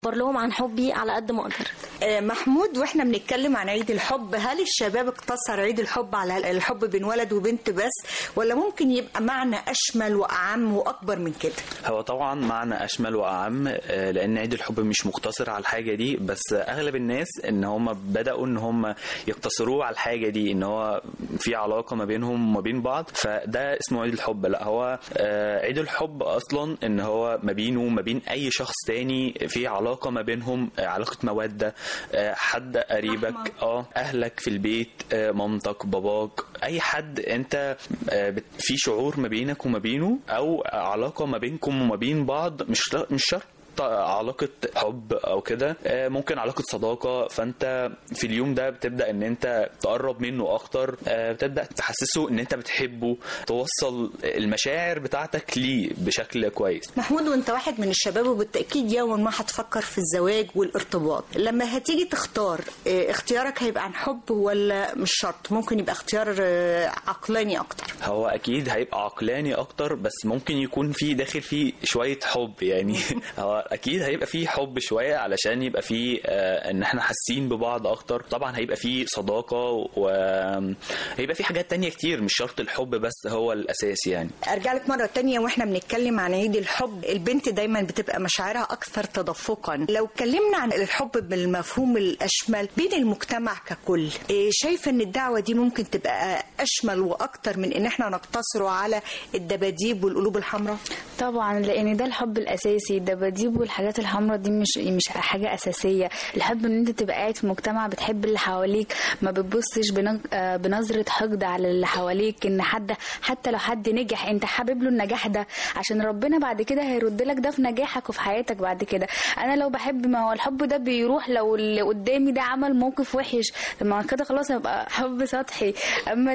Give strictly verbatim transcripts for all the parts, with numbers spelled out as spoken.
بعبر لهم عن حبي على قد ما اقدر. محمود، واحنا بنتكلم عن عيد الحب، هل الشباب اقتصر عيد الحب على الحب بين ولد وبنت بس، ولا ممكن يبقى معنى اشمل واعم واكبر من كده؟ هو طبعا معنى اشمل واعم، لان عيد الحب مش مقتصر على الحاجه دي بس. اغلب الناس ان هم بداوا ان هم يقتصروه على الحاجه دي، ان هو في علاقه ما بينهم وما بين بعض، فده اسمه عيد الحب. لا، هو عيد الحب اصلا ان هو ما بينه وما بين اي شخص تاني في علاقه ما بينهم، علاقه موده، حد قريبك، اه اهلك في البيت، مامتك، باباك، اي حد انت في شعور ما بينك وما بينه، او علاقه ما بينكم وما بين بعض. مش مش شرط علاقة حب او كده، ممكن علاقة صداقة. فانت في اليوم ده بتبدأ ان انت تقرب منه اكتر، بتبدأ تحسسه ان انت بتحبه، توصل المشاعر بتاعتك ليه بشكل كويس. محمود، وانت واحد من الشباب وبالتأكيد يوما ما هتفكر في الزواج والارتباط، لما هتيجي تختار اختيارك هيبقى عن حب ولا مش شرط؟ ممكن يبقى اختيار عقلاني اكتر. هو اكيد هيبقى عقلاني اكتر، بس ممكن يكون في داخل فيه شوية حب يعني. هو اكيد هيبقى فيه حب شويه علشان يبقى فيه آه ان احنا حاسين ببعض اكتر. طبعا هيبقى فيه صداقه، وهيبقى فيه حاجات تانية كتير، مش شرط الحب بس هو الاساس يعني. ارجع لك مره تانية واحنا بنتكلم عن عيد الحب، البنت دايما بتبقى مشاعرها اكثر تدفقا. لو اتكلمنا عن الحب بالمفهوم الاشمل بين المجتمع ككل، شايفه ان الدعوه دي ممكن تبقى اشمل واكتر من ان احنا نقتصر على الدباديب والقلوب الحمراء؟ طبعا، لان ده الحب الاساسي. الدباديب والحاجات الحمراء دي مش مش حاجه اساسيه. الحب ان انت تبقى قاعد في مجتمع بتحب اللي حواليك، ما بتبصش بنظره حقد على اللي حواليك، ان حد حتى لو حد نجح انت حابب له النجاح ده، عشان ربنا بعد كده هيرد لك ده في نجاحك وفي حياتك بعد كده. انا لو بحب، ما هو الحب ده بيروح لو اللي قدامي ده عمل موقف وحش، ما كده خلاص هيبقى حب سطحي. اما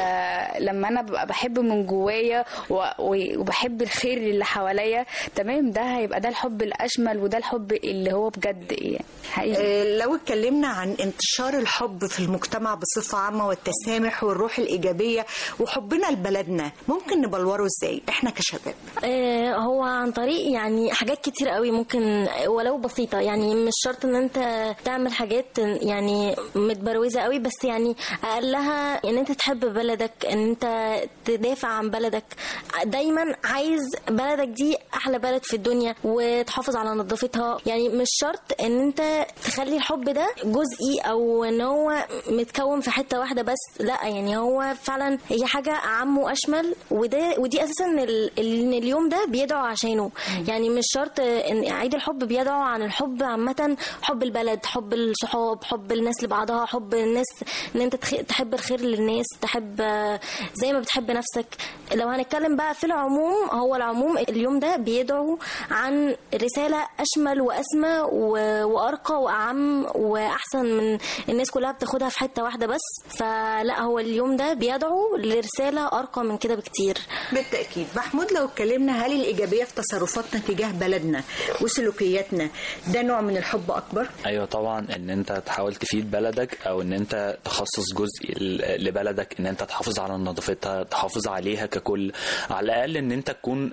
لما انا ببقى بحب من جوايا وبحب الخير اللي حواليا، تمام، ده هيبقى ده الحب الاشمل، وده الحب اللي هو بجد يعني حقيقي. لو اتكلمنا عن انتشار الحب في المجتمع بصفه عامه والتسامح والروح الايجابيه وحبنا لبلدنا، ممكن نبلوره ازاي احنا كشباب؟ هو عن طريق يعني حاجات كتير قوي، ممكن ولو بسيطه، يعني مش شرط ان انت تعمل حاجات يعني متبروزه قوي، بس يعني اقلها ان انت تحب بلدك، ان انت تدافع عن بلدك، دايما عايز بلدك دي احلى بلد في الدنيا وتحافظ على نظافتها. يعني مش شرط ان انت تخلي الحب ده جزئي او ان هو متكون في حته واحده بس، لا، يعني هو فعلا هي حاجه اعم واشمل، وده ودي اساسا ان اليوم ده بيدعو عشانه. يعني مش شرط ان عيد الحب بيدعو عن الحب عامه، حب البلد، حب الصحاب، حب الناس لبعضها، حب الناس ان انت تحب الخير للناس، تحب زي ما بتحب نفسك. لو هنتكلم بقى في العموم، هو العموم اليوم ده بيدعو عن رسالة أشمل وأسمى وأرقى وأعم وأحسن من الناس كلها بتاخدها في حتة واحدة بس. فلا، هو اليوم ده بيدعو لرسالة أرقى من كده بكتير. بالتأكيد. محمود، لو اتكلمنا، هل الإيجابية في تصرفاتنا تجاه بلدنا وسلوكياتنا ده نوع من الحب أكبر؟ أيوة طبعا، إن أنت تحاول تفيد بلدك، أو إن أنت تخصص جزء لبلدك، إن أنت تحافظ على نظافتها، تحافظ عليها ككل. على الأقل إن أنت تكون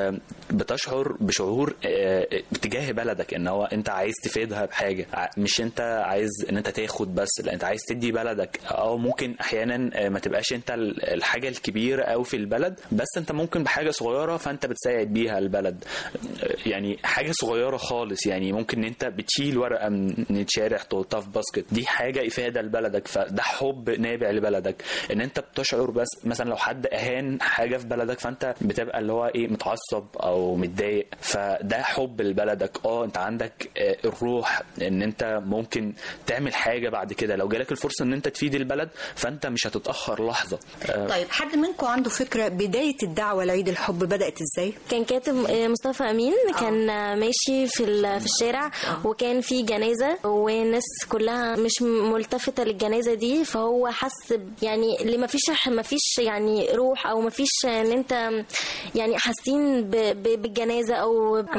بتشعر بشعور بتجاه بلدك، ان هو انت عايز تفيدها بحاجه، مش انت عايز ان انت تاخد بس، لا، انت عايز تدي بلدك. او ممكن احيانا ما تبقاش انت الحاجه الكبيره او في البلد، بس انت ممكن بحاجه صغيره فانت بتساعد بيها البلد، يعني حاجه صغيره خالص. يعني ممكن ان انت بتشيل ورقه من الشارع تحطها في باسكت، دي حاجه افاده لبلدك، فده حب نابع لبلدك. ان انت بتشعر بس مثلا لو حد اهان حاجه في بلدك، فانت بتبقى اللي هو ايه، متعصب او متضايق، فده حب لبلدك. اه انت عندك الروح ان انت ممكن تعمل حاجه بعد كده، لو جالك الفرصه ان انت تفيد البلد فانت مش هتتاخر لحظه. طيب، حد منكم عنده فكره بدايه الدعوه لعيد الحب بدات ازاي؟ كان كاتب مصطفى امين، كان آه. ماشي في في الشارع، آه. وكان في جنازه والناس كلها مش ملتفته للجنازه دي، فهو حس يعني اللي ما فيش ما فيش يعني روح، او ما فيش ان انت يعني حاسين بالجنازه، او ما فيش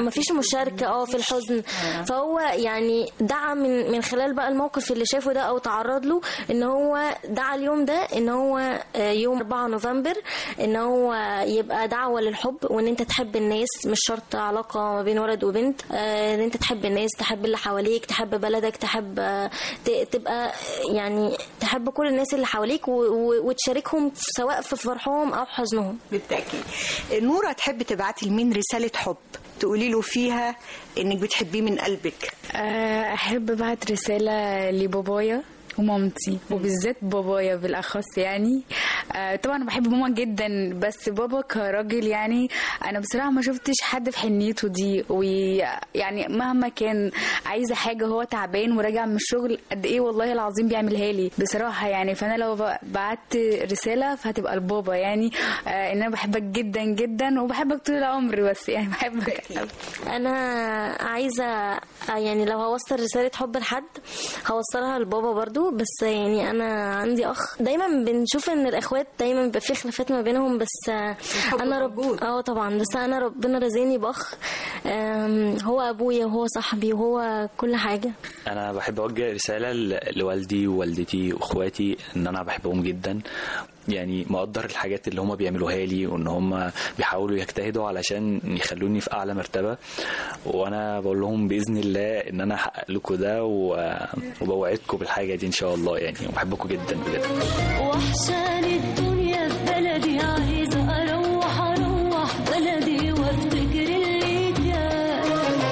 مشاركه اه في الحزن. فهو يعني دعا من من خلال بقى الموقف اللي شافه ده او تعرض له، ان هو دعا اليوم ده ان هو يوم أربعة نوفمبر ان هو يبقى دعوه للحب، وان انت تحب الناس، مش شرط علاقه ما بين ولد وبنت، ان انت تحب الناس، تحب اللي حواليك، تحب بلدك، تحب تبقى يعني تحب كل الناس اللي حواليك وتشاركهم سواء في فرحهم او حزنهم. بالتاكيد. نورة، تحب تبعتي لمين رساله حب تقولي له فيها انك بتحبيه من قلبك؟ احب ابعت رساله لبابايا ومامتي، وبالذات بابايا بالاخص يعني. آه طبعا انا بحب ماما جدا، بس بابا كراجل يعني انا بصراحه ما شفتش حد في حنيته دي، ويعني مهما كان عايزه حاجه هو تعبان وراجع من الشغل قد ايه والله العظيم بيعملها لي بصراحه يعني. فانا لو بعت رساله فهتبقى لبابا يعني، آه ان انا بحبك جدا جدا وبحبك طول العمر، بس يعني بحبك. انا عايزه يعني لو هوصل رساله حب لحد هوصلها لبابا برضو، بس يعني انا عندي اخ دايما بنشوف ان الاخوات دايما بيبقى في خلافات ما بينهم، بس انا رب اه طبعا بس انا ربنا رزقني باخ هو ابويا وهو صاحبي وهو كل حاجه. انا بحب اوجه رساله لوالدي ووالدتي واخواتي ان انا بحبهم جدا، يعني مقدر الحاجات اللي هم بيعملوها لي، وان هم بيحاولوا يجتهدوا علشان يخلوني في اعلى مرتبه، وانا بقول لهم باذن الله ان انا احقق لكم ده، وبوعدكم بالحاجه دي ان شاء الله يعني، وبحبكم جدا بجد. وحشاني الدنيا في بلدي، عايزه اروح اروح بلدي وافتكر اللي كان.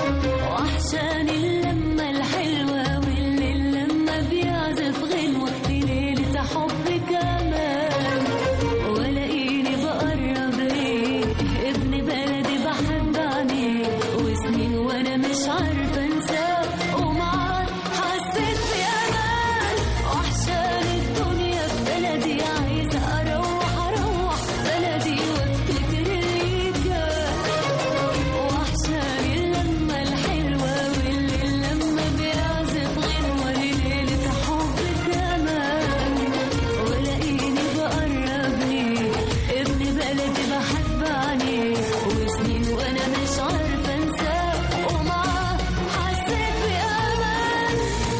وحشاني اللمه الحلوه والليل لما بيعزف غنوه ليله حب كمان، ولاقيني بقرب ليه ابن بلدي بحب عينيه، وسنين وانا مش عارفه انساه ومعاه حسيت بامان. وحشاني الدنيا في بلدي، عايزه اروح اروح بلدي وافتكر اللي كان. وحشاني اللمه الحلوه والليل لما بيعزف غنوه ليله حب كمان، ولاقيني بقرب ليه ابن بلدي بحب عينيه، وسنين وانا مش عارفه انساه ومعاه حسيت بامان.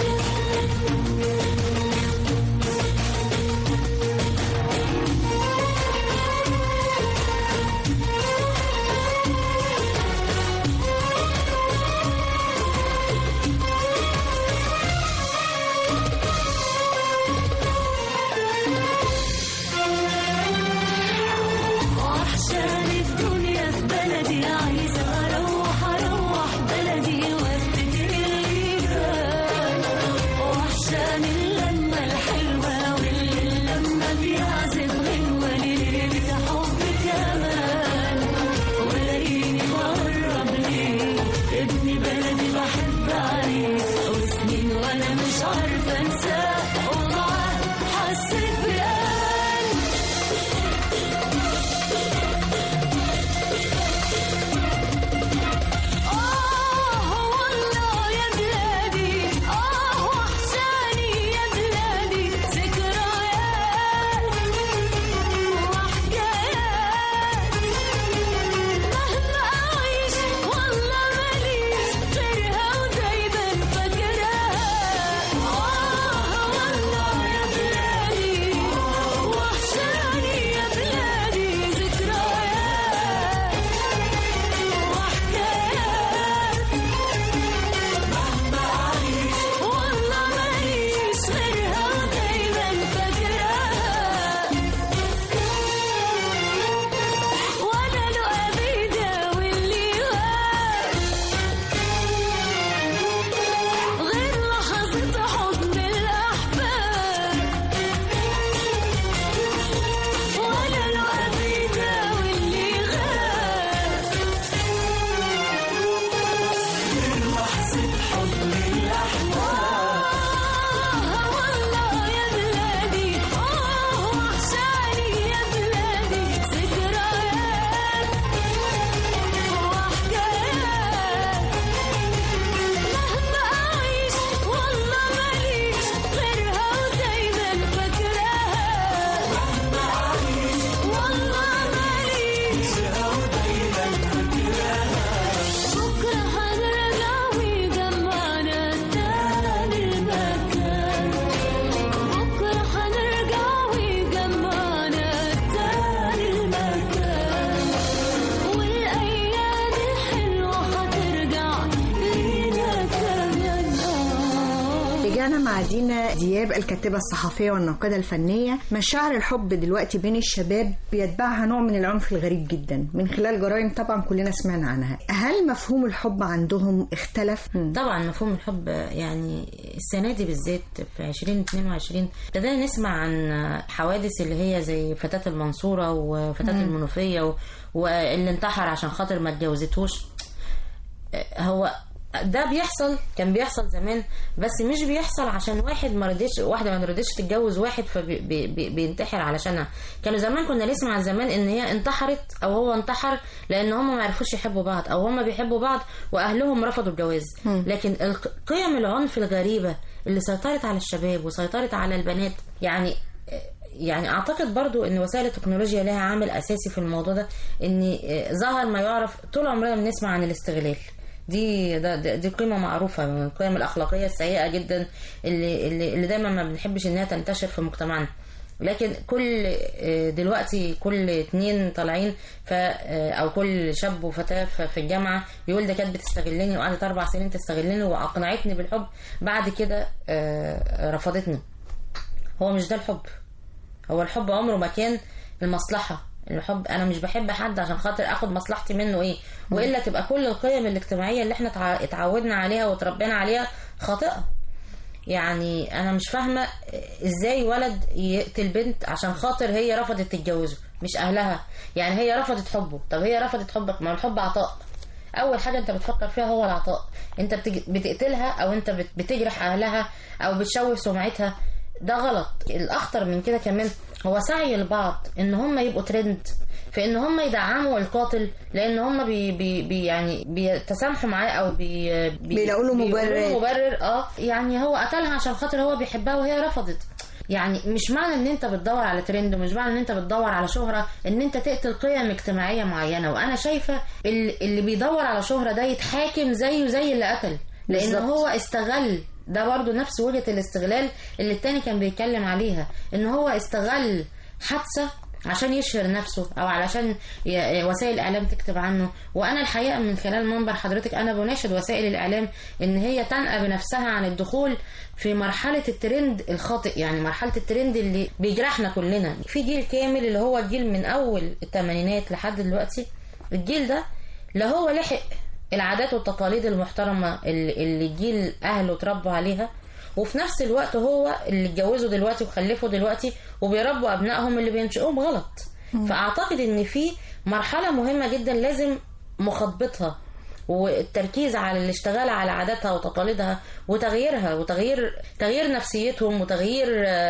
وحشاني الدنيا في بلدي، عايزة أروح أروح بلدي وافتكر اللي كان. وحشاني اللمة الحلوة والليل لما بيعزف غنوة ليلة حب كمان، ولاقيني بقرب ليه ابن بلدي بحب عليه، وسنين وأنا مش عارفة أنساه ومعاه حسيت بأمان. آه والله يا بلادي، آه وحشاني يا بلادي، ذكريات وحكايات مهما أعيش والله ماليش غيرها ودايما فاكراها. آه ورجعنا مع دينا دياب الكاتبة الصحفية والناقدة الفنية. مشاعر الحب دلوقتي بين الشباب بيتبعها نوع من العنف الغريب جدا من خلال جرائم طبعا كلنا سمعنا عنها. هل مفهوم الحب عندهم اختلف؟ طبعا مفهوم الحب يعني السنة دي بالذات في عشرين اتنين وعشرين بدأنا نسمع عن حوادث اللي هي زي فتاة المنصورة وفتاة مم. المنوفية و... واللي انتحر عشان خاطر ما اتجوزتوش. هو ده بيحصل، كان بيحصل زمان، بس مش بيحصل عشان واحد ما رضيش واحده ما رضيتش تتجوز واحد فبينتحر علشانها. كانوا زمان كنا نسمع زمان ان هي انتحرت او هو انتحر لان هم ما عرفوش يحبوا بعض او هم بيحبوا بعض واهلهم رفضوا الجواز. لكن قيم العنف الغريبه اللي سيطرت على الشباب وسيطرت على البنات، يعني يعني اعتقد برضو ان وسائل التكنولوجيا لها عامل اساسي في الموضوع ده. ان ظهر ما يعرف طول عمرنا بنسمع عن الاستغلال. دي ده دي قيمه معروفه من القيم الاخلاقيه السيئه جدا اللي اللي, اللي دايما ما بنحبش انها تنتشر في مجتمعنا. لكن كل دلوقتي كل اتنين طالعين ف او كل شاب وفتاه في الجامعه يقول ده كانت بتستغلني وقعدت اربع سنين تستغلني واقنعتني بالحب بعد كده رفضتني. هو مش ده الحب. هو الحب عمره ما كان المصلحه. الحب انا مش بحب حد عشان خاطر اخد مصلحتي منه ايه، والا تبقى كل القيم الاجتماعيه اللي احنا اتعودنا عليها وتربينا عليها خاطئه. يعني انا مش فاهمه ازاي ولد يقتل بنت عشان خاطر هي رفضت تتجوزه مش اهلها. يعني هي رفضت حبه. طب هي رفضت حبك، ما الحب عطاء. اول حاجه انت بتفكر فيها هو العطاء. انت بتقتلها او انت بتجرح اهلها او بتشوه سمعتها، ده غلط. الاخطر من كده كمان هو سعي البعض ان هم يبقوا ترند في ان هم يدعموا القاتل لان هم بي بي بي يعني بيتسامحوا معاه او بي بيلاقوا له مبرر مبرر اه يعني هو قتلها عشان خاطر هو بيحبها وهي رفضت. يعني مش معنى ان انت بتدور على ترند ومش معنى ان انت بتدور على شهرة ان انت تقتل قيم اجتماعية معينة. وانا شايفة اللي بيدور على شهرة ده يتحاكم زيه زي اللي قتل، لان هو استغل. ده برضو نفس وجهة الاستغلال اللي التاني كان بيتكلم عليها، ان هو استغل حادثة عشان يشهر نفسه او علشان وسائل الاعلام تكتب عنه. وانا الحقيقة من خلال منبر حضرتك انا بناشد وسائل الاعلام ان هي تنأى بنفسها عن الدخول في مرحلة الترند الخاطئ، يعني مرحلة الترند اللي بيجرحنا كلنا. في جيل كامل اللي هو الجيل من اول الثمانينات لحد دلوقتي، الجيل ده لا هو لحق العادات والتقاليد المحترمة اللي جيل أهله تربوا عليها، وفي نفس الوقت هو اللي اتجوزوا دلوقتي وخلفوا دلوقتي وبيربوا أبنائهم اللي بينشئوهم غلط. فأعتقد إن في مرحلة مهمة جدا لازم مخاطبتها والتركيز على الاشتغال على عاداتها وتقاليدها وتغييرها وتغيير تغيير نفسيتهم وتغيير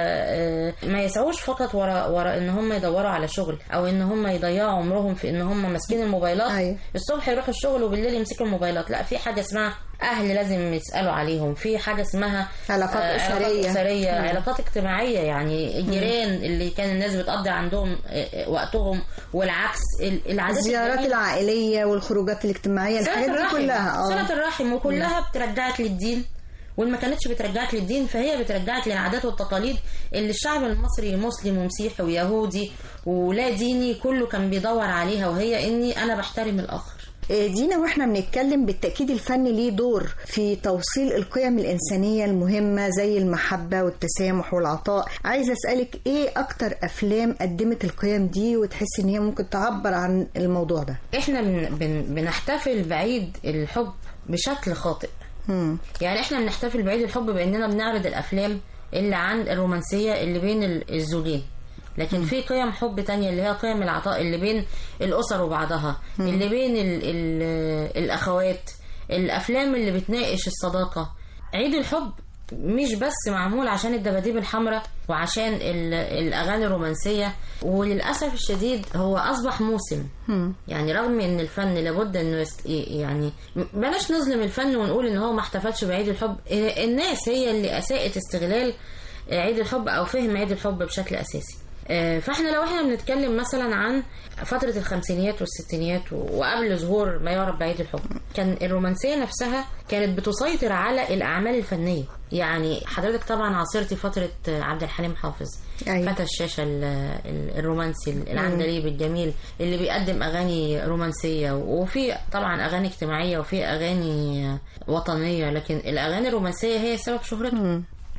ما يسعوش فقط وراء وراء ان هم يدوروا على شغل او ان هم يضيعوا عمرهم في ان هم ماسكين الموبايلات. أيوة. الصبح يروحوا الشغل وبالليل يمسكوا الموبايلات. لا، في حاجه اسمها اهل لازم يسالوا عليهم، في حاجه اسمها علاقات اسريه علاقات, أسرية. علاقات اجتماعيه، يعني الجيران اللي كان الناس بتقضي عندهم وقتهم والعكس. العادات الزيارات العائليه والخروجات الاجتماعيه، الحاجات دي كلها صلة الرحم وكلها مم. بترجعك للدين. واللي ما كانتش بترجعك للدين فهي بترجعك للعادات والتقاليد اللي الشعب المصري مسلم ومسيحي ويهودي ولا ديني كله كان بيدور عليها، وهي اني انا بحترم الاخر. دينا، واحنا بنتكلم بالتأكيد الفن ليه دور في توصيل القيم الإنسانية المهمة زي المحبة والتسامح والعطاء. عايزة أسألك ايه أكتر أفلام قدمت القيم دي وتحس ان هي ممكن تعبر عن الموضوع ده؟ احنا بن بن بنحتفل بعيد الحب بشكل خاطئ. مم. يعني احنا بنحتفل بعيد الحب بأننا بنعرض الأفلام اللي عن الرومانسية اللي بين الزوجين، لكن في قيم حب تانية اللي هي قيم العطاء اللي بين الأسر وبعضها، م. اللي بين ال ال الأخوات، الأفلام اللي بتناقش الصداقة. عيد الحب مش بس معمول عشان الدباديب الحمراء وعشان الأغاني الرومانسية، وللأسف الشديد هو أصبح موسم. م. يعني رغم ان الفن لابد انه يعني بلاش نظلم الفن ونقول ان هو ما احتفلش بعيد الحب. الناس هي اللي أساءت استغلال عيد الحب أو فهم عيد الحب بشكل أساسي. فاحنا لو احنا بنتكلم مثلا عن فترة الخمسينيات والستينيات وقبل ظهور ما يعرف بعيد الحب، كان الرومانسية نفسها كانت بتسيطر على الأعمال الفنية. يعني حضرتك طبعا عاصرتي فترة عبد الحليم حافظ. أيوة. فتى الشاشة الرومانسي العندليب الجميل اللي بيقدم أغاني رومانسية، وفي طبعا أغاني اجتماعية وفي أغاني وطنية، لكن الأغاني الرومانسية هي سبب شهرته.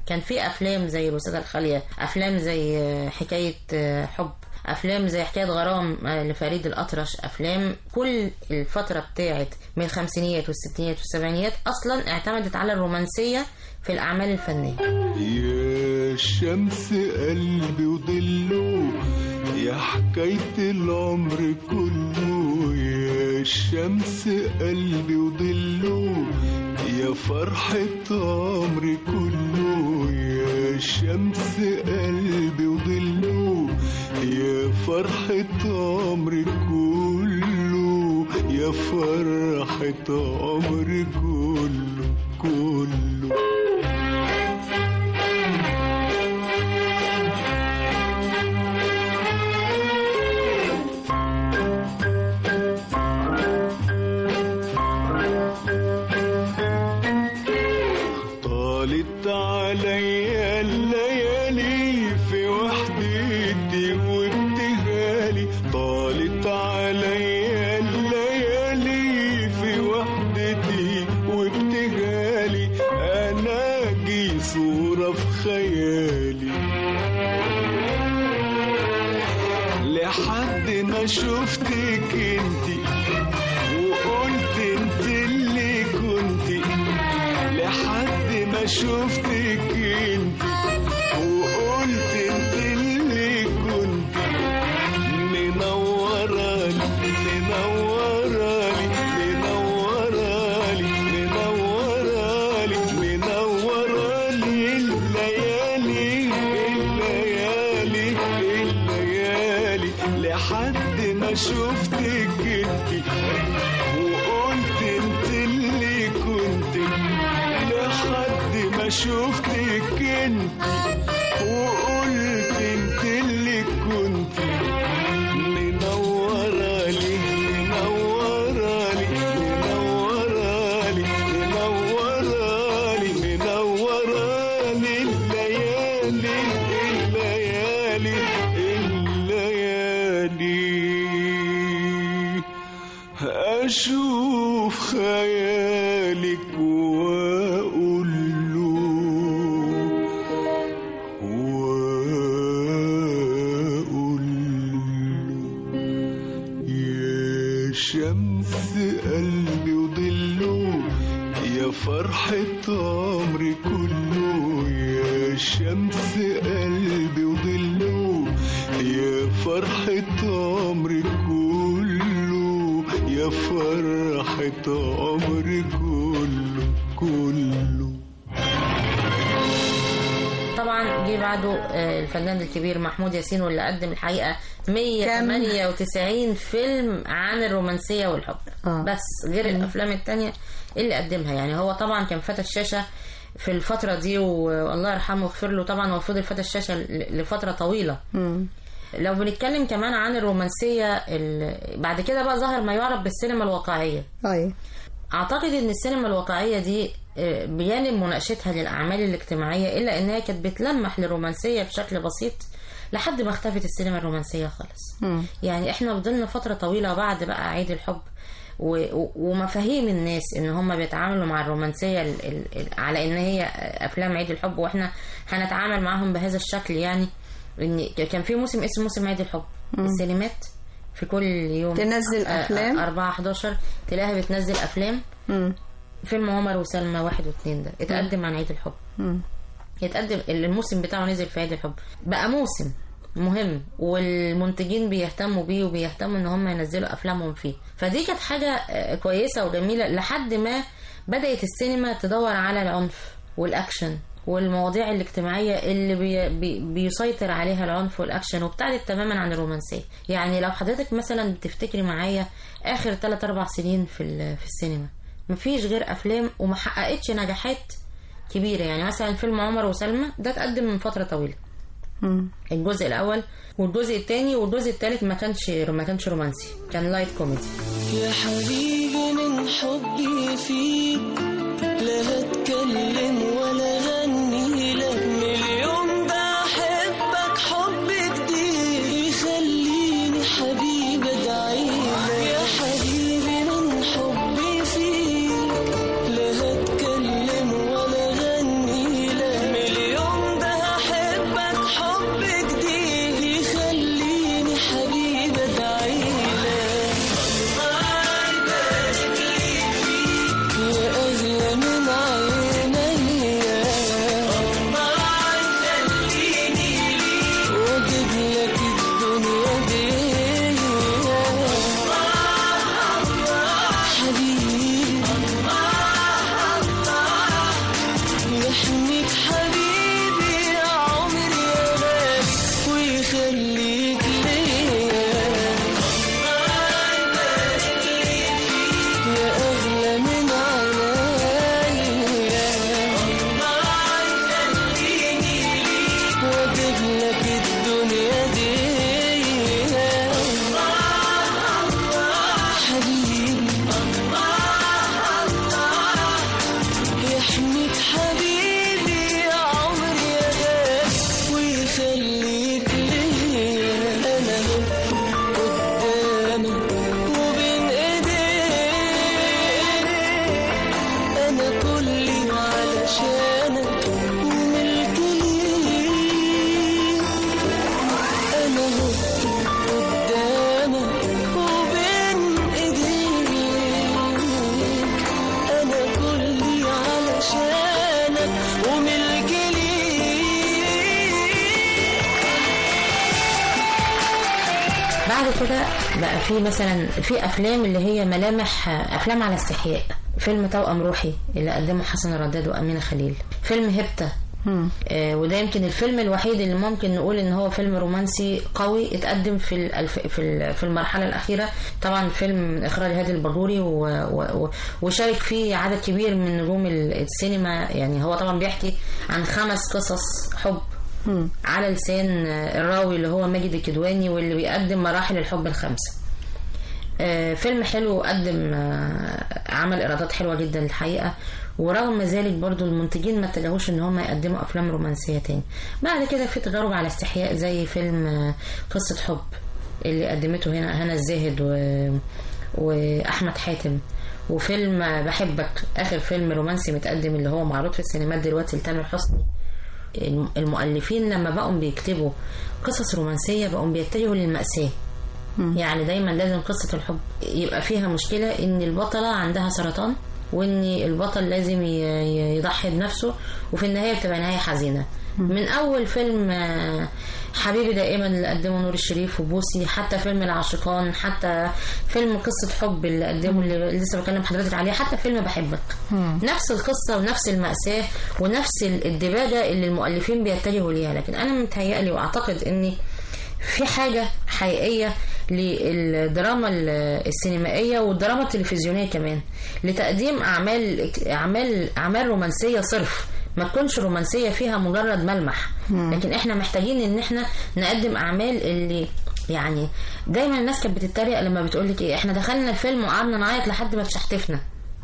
كان في افلام زي الوسادة الخالية، افلام زي حكاية حب، افلام زي حكاية غرام لفريد الأطرش، افلام كل الفترة بتاعت من الخمسينيات والستينيات والسبعينيات اصلا اعتمدت على الرومانسية في الاعمال الفنية. يا شمس قلبي وضله يا حكاية العمر كله، يا شمس قلبي وضله يا فرحة عمري كله، يا شمس قلبي وضله يا فرحة عمري كله، يا فرحة عمري كله كله. طالت عليا الليالي في وحدتي وابتهالي، طالت عليا الليالي في وحدتي وابتهالي، انا جي صورة في خيالي لحد ما شفتك انتي وقلت انت اللي كنتي، لحد ما شفتك انت وقلت انت اللي كنت، منورالي منورالي منورالي منورالي منورالي الليالي الليالي الليالي، لحد ما شفتك انت وقلت انت اللي كنت، لحد ما شفتك انت وقلت انت اللي كنت، منورالي منورالي منورالي منورالي منورالي الليالي الليالي الليالي، اشوف خيالك واقول له واقول له يا شمس قلبي وضله يا فرحة عمري كله، يا شمس قلبي وضله يا فرحة عمري كله، يا فرحة عمري كله كله. طبعا جه بعده الفنان الكبير محمود ياسين، واللي قدم الحقيقة مية وتمانية وتسعين فيلم عن الرومانسية والحب. آه. بس غير مم. الأفلام التانية اللي قدمها. يعني هو طبعا كان فتى الشاشة في الفترة دي، والله يرحمه ويغفر له طبعا، وفضل فتى الشاشة لفترة طويلة. مم. لو بنتكلم كمان عن الرومانسية، بعد كده بقى ظهر ما يعرف بالسينما الواقعية. أي. أعتقد إن السينما الواقعية دي بجانب مناقشتها للأعمال الاجتماعية، إلا إنها كانت بتلمح للرومانسية بشكل بسيط لحد ما اختفت السينما الرومانسية خالص. م. يعني إحنا فضلنا فترة طويلة بعد بقى عيد الحب ومفاهيم الناس إن هم بيتعاملوا مع الرومانسية ال ال على إن هي أفلام عيد الحب، وإحنا هنتعامل معهم بهذا الشكل. يعني إن كان في موسم اسمه موسم عيد الحب. م. السينمات في كل يوم تنزل أفلام أربعة حداشر تلاقيها بتنزل أفلام. م. فيلم عمر وسلمى واحد واثنين ده اتقدم عن عيد الحب. م. يتقدم الموسم بتاعه نزل في عيد الحب، بقى موسم مهم والمنتجين بيهتموا بيه وبيهتموا ان هم ينزلوا افلامهم فيه. فدي كانت حاجة كويسة وجميلة لحد ما بدأت السينما تدور على العنف والاكشن والمواضيع الاجتماعية اللي بي بي بيسيطر عليها العنف والاكشن، وابتعدت تماما عن الرومانسية. يعني لو حضرتك مثلا بتفتكري معايا اخر ثلاثة أربع سنين في في السينما مفيش غير افلام وما حققتش نجاحات كبيرة. يعني مثلا فيلم عمر وسلمى ده اتقدم من فترة طويلة، مم. الجزء الاول والجزء الثاني والجزء الثالث ما كانش ما كانش رومانسي، كان لايت كوميدي. يا حبيبي من حبي فيك لا هتكلم ولا غني لك، مليون بحبك حب كتير يخليني حبيبي ادعيلك. يا حبيبي من حبي فيك لا هتكلم ولا غني لك، مليون يحميك حبيبي يا عمري يا غالي ويخليك ليا الله يبارك لي فيك يا أغلى من عينيا الله يخليني ليك وأجيب لك الدنيا دي يحميك حبيبي يا عمري يا غالي ويخليك ليا أنا قدامك وبين إيديك أنا كلي علشانك وملك ليك أنا قدامك وبين إيديك أنا كلي علشانك وملك ليك. بعد كده بقى في مثلا في افلام اللي هي ملامح افلام على استحياء. فيلم توأم روحي اللي قدمه حسن الرداد وأمينة خليل. فيلم هبتة آه وده يمكن الفيلم الوحيد اللي ممكن نقول ان هو فيلم رومانسي قوي اتقدم في الألف في في المرحله الاخيره. طبعا فيلم اخراج هادي الباجوري وشارك فيه عدد كبير من نجوم السينما. يعني هو طبعا بيحكي عن خمس قصص حب على لسان الراوي اللي هو ماجد الكدواني واللي بيقدم مراحل الحب الخمسه. آه فيلم حلو قدم آه عمل ايرادات حلوه جدا الحقيقه. ورغم ذلك برضو المنتجين ما اتجهوش ان هم يقدموا افلام رومانسيه تاني. بعد كده في تجارب على استحياء زي فيلم قصه حب اللي قدمته هنا هنا الزاهد و... واحمد حاتم. وفيلم بحبك اخر فيلم رومانسي متقدم اللي هو معروض في السينمات دلوقتي لتامر حسني. المؤلفين لما بقوا بيكتبوا قصص رومانسيه بقوا بيتجهوا للمأساة. يعني دايما لازم قصه الحب يبقى فيها مشكله ان البطله عندها سرطان وان البطل لازم يضحي بنفسه وفي النهايه بتبقى نهايه حزينه. من اول فيلم حبيبي دائما اللي قدمه نور الشريف وبوسي حتى فيلم العاشقان حتى فيلم قصه حب اللي قدمه اللي لسه بكلم حضرتك عليه حتى فيلم بحبك. نفس القصه ونفس المأساة ونفس الدباجه اللي المؤلفين بيتجهوا ليها. لكن انا متهيألي واعتقد اني في حاجه حقيقيه للدراما السينمائيه والدراما التلفزيونيه كمان لتقديم اعمال اعمال اعمال رومانسيه صرف ما تكونش رومانسيه فيها مجرد ملمح. لكن احنا محتاجين ان احنا نقدم اعمال اللي يعني دايما الناس كانت بتتريق لما بتقول لك ايه احنا دخلنا الفيلم وقعدنا نعيط لحد ما اتشحتفنا.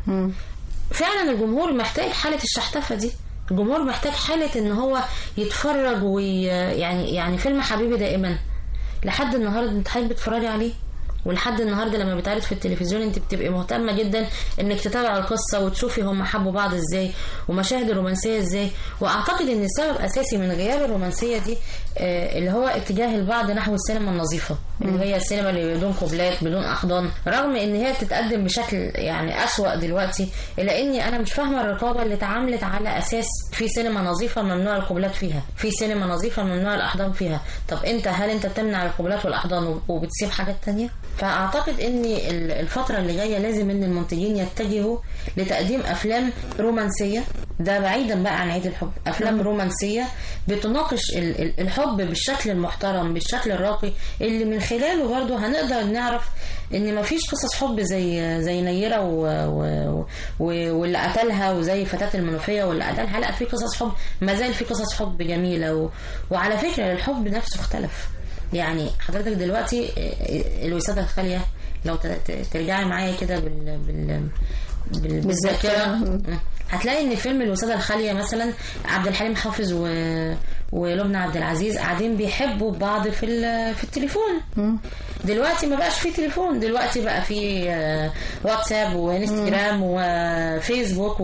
فعلا الجمهور محتاج حاله الشحتفه دي. الجمهور محتاج حاله ان هو يتفرج ويعني يعني فيلم حبيبي دائما لحد النهارده انت حضرتك بتتفرجي عليه ولحد النهارده لما بيتعرض في التلفزيون انت بتبقي مهتمه جدا انك تتابعي القصه وتشوفي هم حبوا بعض ازاي ومشاهد الرومانسيه ازاي. واعتقد ان السبب اساسي من غياب الرومانسيه دي آه اللي هو اتجاه البعض نحو السينما النظيفه اللي هي السينما اللي بدون قبلات بدون احضان. رغم ان هي بتتقدم بشكل يعني اسوأ دلوقتي الا اني انا مش فاهمه الرقابه اللي اتعاملت على اساس في سينما نظيفه ممنوع القبلات فيها في سينما نظيفه ممنوع الاحضان فيها. طب انت هل انت بتمنع القبلات والاحضان وبتسيب حاجات تانية؟ فاعتقد ان الفتره اللي جايه لازم ان المنتجين يتجهوا لتقديم افلام رومانسيه. ده بعيدا بقى عن عيد الحب. افلام رومانسيه بتناقش الحب بالشكل المحترم بالشكل الراقي اللي من خلاله برضو هنقدر نعرف ان مفيش قصص حب زي زي نيره و... و... و... واللي قتلها وزي فتاة المنوفيه واللي قتلها. لا في قصص حب ما زال في قصص حب جميله و... وعلى فكره الحب نفسه اختلف. يعني حضرتك دلوقتي الوسادة الخالية لو ترجعي معايا كده بال بال بالذاكرة هتلاقي ان فيلم الوسادة الخالية مثلا عبد الحليم حافظ و... ولبنى عبد العزيز قاعدين بيحبوا بعض في في التليفون. دلوقتي ما بقاش في تليفون. دلوقتي بقى في واتساب وانستجرام وفيسبوك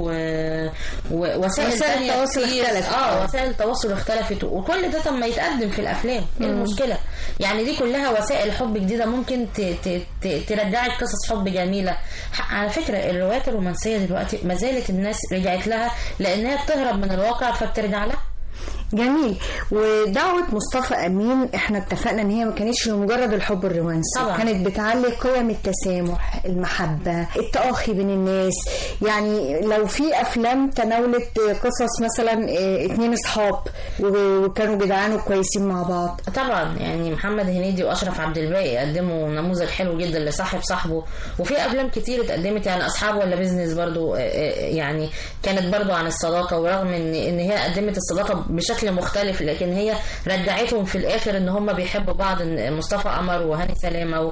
ووسائل التواصل اختلفت. اه وسائل التواصل اختلفت وكل ده طب ما يتقدم في الافلام. ايه المشكله؟ يعني دي كلها وسائل حب جديده ممكن ت... ت... ت... ترجعك قصص حب جميله. على فكره الروايات الرومانسيه دلوقتي ما زالت الناس رجعت لها لانها بتهرب من الواقع فبترجع لها. جميل. ودعوة مصطفى أمين احنا اتفقنا ان هي ما كانتش لمجرد الحب الرومانسي، طبعا. كانت بتعلي قيم التسامح، المحبة، التآخي بين الناس. يعني لو في افلام تناولت قصص مثلا اه، اتنين اصحاب وكانوا جدعان وكويسين مع بعض. طبعا يعني محمد هنيدي واشرف عبد الباقي قدموا نموذج حلو جدا لصاحب صاحبه، وفي افلام كتير اتقدمت يعني اصحاب ولا بيزنس برضو يعني كانت برضو عن الصداقه، ورغم ان ان هي قدمت الصداقه بشكل مختلف لكن هي رجعتهم في الاخر ان هم بيحبوا بعض. مصطفى قمر وهاني سلامه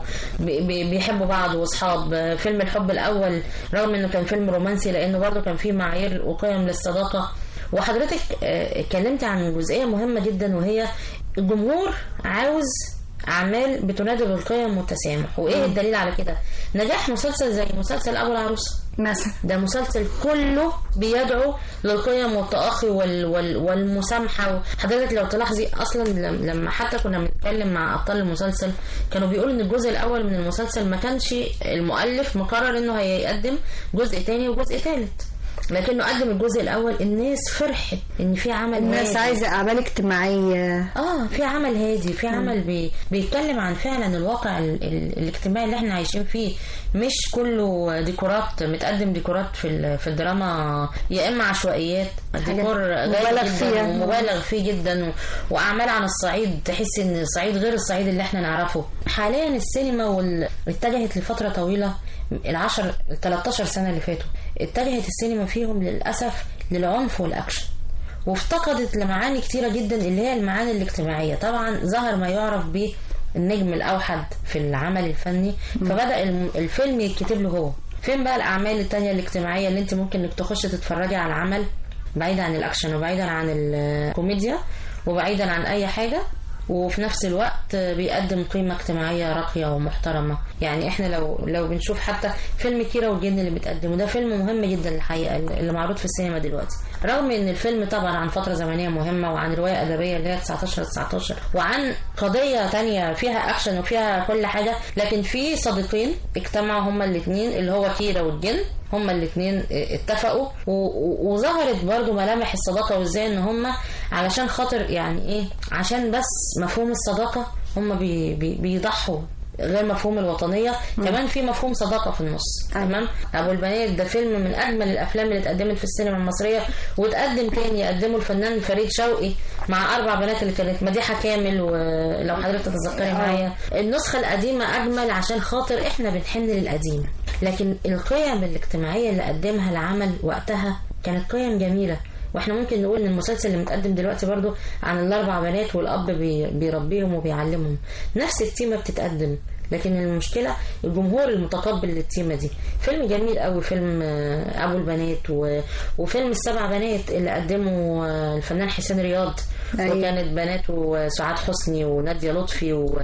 بيحبوا بعض واصحاب. فيلم الحب الاول رغم انه كان فيلم رومانسي لانه برضو كان فيه معايير وقيم للصداقه. وحضرتك اتكلمت عن جزئيه مهمه جدا وهي الجمهور عاوز أعمال بتنادي بالقيم والتسامح. وإيه الدليل على كده؟ نجاح مسلسل زي مسلسل أبو العروسة مثلا، ده مسلسل كله بيدعو للقيم والتآخي وال وال والمسامحة. حضرتك لو تلاحظي أصلا لما حتى كنا بنتكلم مع أبطال المسلسل كانوا بيقولوا إن الجزء الأول من المسلسل ما كانش المؤلف مقرر إنه هيقدم جزء تاني وجزء تالت، لكنه قدم الجزء الاول. الناس فرحت ان في عمل الناس هادي. عايزه اعمال اجتماعيه، اه في عمل هادي، في عمل بي بيتكلم عن فعلا الواقع ال ال الاجتماعي اللي احنا عايشين فيه، مش كله ديكورات متقدم ديكورات في في الدراما، يا اما عشوائيات ديكور مبالغ فيه ومبالغ فيه جدا، واعمال عن الصعيد تحس ان الصعيد غير الصعيد اللي احنا نعرفه. حاليا السينما وال... اتجهت لفتره طويله، العشر تلتاشر سنه اللي فاتوا اتجهت السينما فيهم للأسف للعنف والأكشن، وافتقدت لمعاني كتيرة جدا اللي هي المعاني الاجتماعية. طبعا ظهر ما يعرف به النجم الأوحد في العمل الفني، فبدأ الفيلم يتكتب له هو. فين بقى الأعمال التانية الاجتماعية اللي انت ممكن انك تخش تتفرجي على عمل بعيدا عن الأكشن وبعيدا عن الكوميديا وبعيدا عن أي حاجة، وفي نفس الوقت بيقدم قيمة اجتماعية راقية ومحترمة. يعني احنا لو لو بنشوف حتى فيلم كيرة والجن اللي بتقدمه، ده فيلم مهم جدا الحقيقة اللي معروض في السينما دلوقتي، رغم ان الفيلم طبعا عن فترة زمنية مهمة وعن رواية أدبية اللي هي تسعتاشر تسعتاشر وعن قضية تانية فيها أكشن وفيها كل حاجة، لكن في صديقين اجتمعوا هما الاثنين اللي هو كيرة والجن، هما الاثنين اتفقوا وظهرت برضو ملامح الصداقة، وازاي ان هما علشان خاطر يعني ايه عشان بس مفهوم الصداقة هما بي بي بيضحوا غير مفهوم الوطنية. م. كمان في مفهوم صداقة في النص. تمام. أبو البنات ده فيلم من أجمل الأفلام اللي اتقدمت في السينما المصرية، وتقدم تاني يقدمه الفنان فريد شوقي مع أربع بنات اللي كانت مديحة كامل، ولو حضرتك تتذكري معايا النسخة القديمة أجمل عشان خاطر إحنا بنحن للقديم، لكن القيم الاجتماعية اللي قدمها العمل وقتها كانت قيم جميلة. واحنا ممكن نقول ان المسلسل اللي متقدم دلوقتي برضو عن الاربع بنات والاب بيربيهم وبيعلمهم، نفس التيمة بتتقدم، لكن المشكلة الجمهور المتقبل للتيمة دي. فيلم جميل قوي فيلم ابو البنات، وفيلم السبع بنات اللي قدمه الفنان حسين رياض. أيوة. وكانت بناته سعاد حسني ونادية لطفي، و...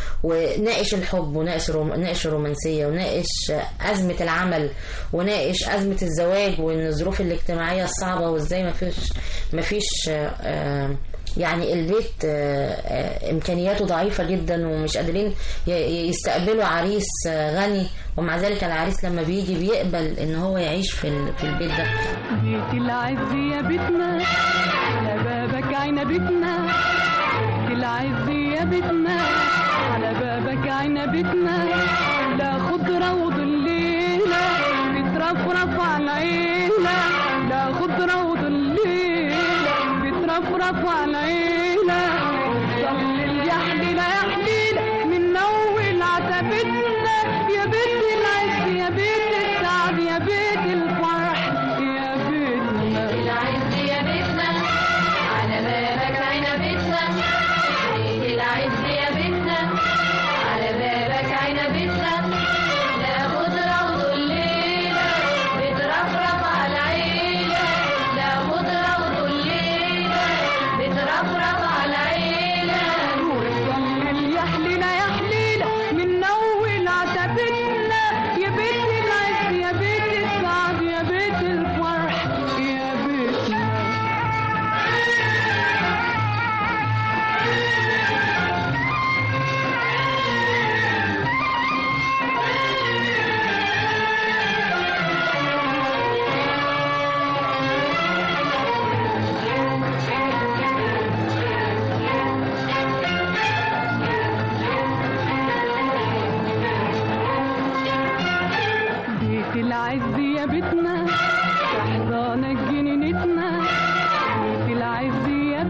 وناقش الحب وناقش روم... ناقش الرومانسية وناقش أزمة العمل وناقش أزمة الزواج وإن الظروف الاجتماعية الصعبة، وإزاي ما فيش ما فيش آه يعني البيت إمكانياته ضعيفة جدا ومش قادرين يستقبلوا عريس غني، ومع ذلك العريس لما بيجي بيقبل إن هو يعيش في في البيت ده. بيت العز يا بيتنا على بابك عنبتنا، بيت العز يا بيتنا على بابك عنبتنا، لا خضرة وظليلة بترفرف على العيلة، لا خضرة وظليلة بترفرف على العيلة، صلي يا حليلة يا حليلة من أول عتبتنا، يا بيت العز يا بيت السعد يا بيت الفرح يا بيتنا، بيت العز يا بيتنا على بابك عنبتنا، بيت العز يا بيتنا على بابك عنبتنا، لا خضرة وظليلة بترفرف على العيلة، لا خضرة وظليلة بترفرف على العيلة،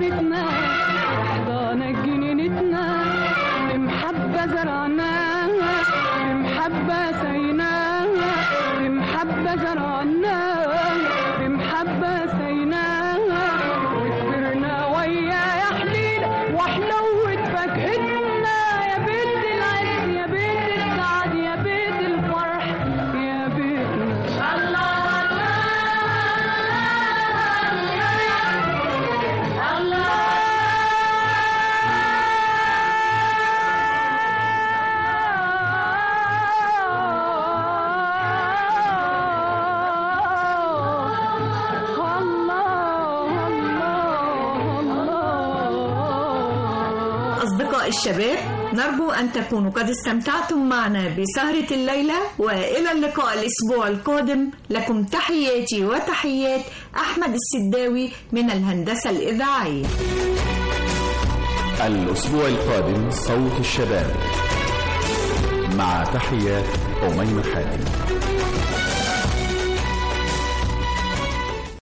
بيتنا وحضانك جنينتنا بمحبة زرعناها بمحبة سيناها بمحبة زرعناها بمحبة سيناها وكبرنا ويا يا حليل وحلوة فاكهتنا يا بيت العز يا بيت السعد يا بيت الفرح يا بيتنا الله أصدقاء الشباب، نرجو أن تكونوا قد استمتعتم معنا بسهرة الليلة، وإلى اللقاء الأسبوع القادم. لكم تحياتي وتحيات أحمد السداوي من الهندسة الإذاعية. الأسبوع القادم صوت الشباب، مع تحيات أميمة حاتم.